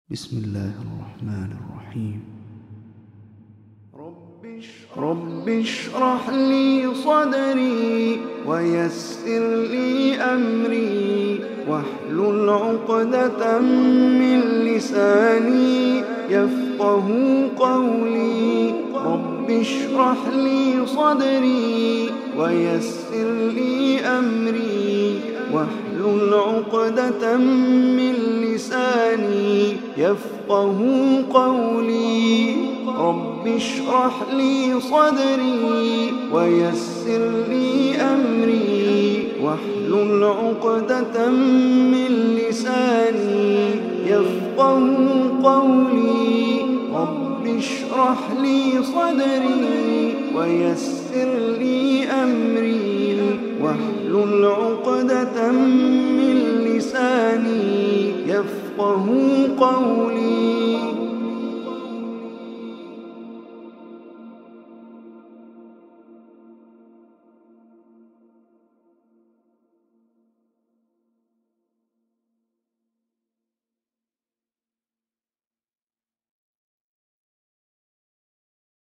بسم الله الرحمن الرحيم. رب اشرح لي صدري ويسر لي أمري واحلل عقدة من لساني يفقه قولي. رب اشرح لي صدري ويسر لي أمري واحلل عقدة من لساني يفقه قولي. رب اشرح لي صدري ويسر لي أمري واحلل عقدة من لساني يفقه قولي. رب اشرح لي صدري ويسر لي أمري واحلل عقدة من لساني يفقه قولي.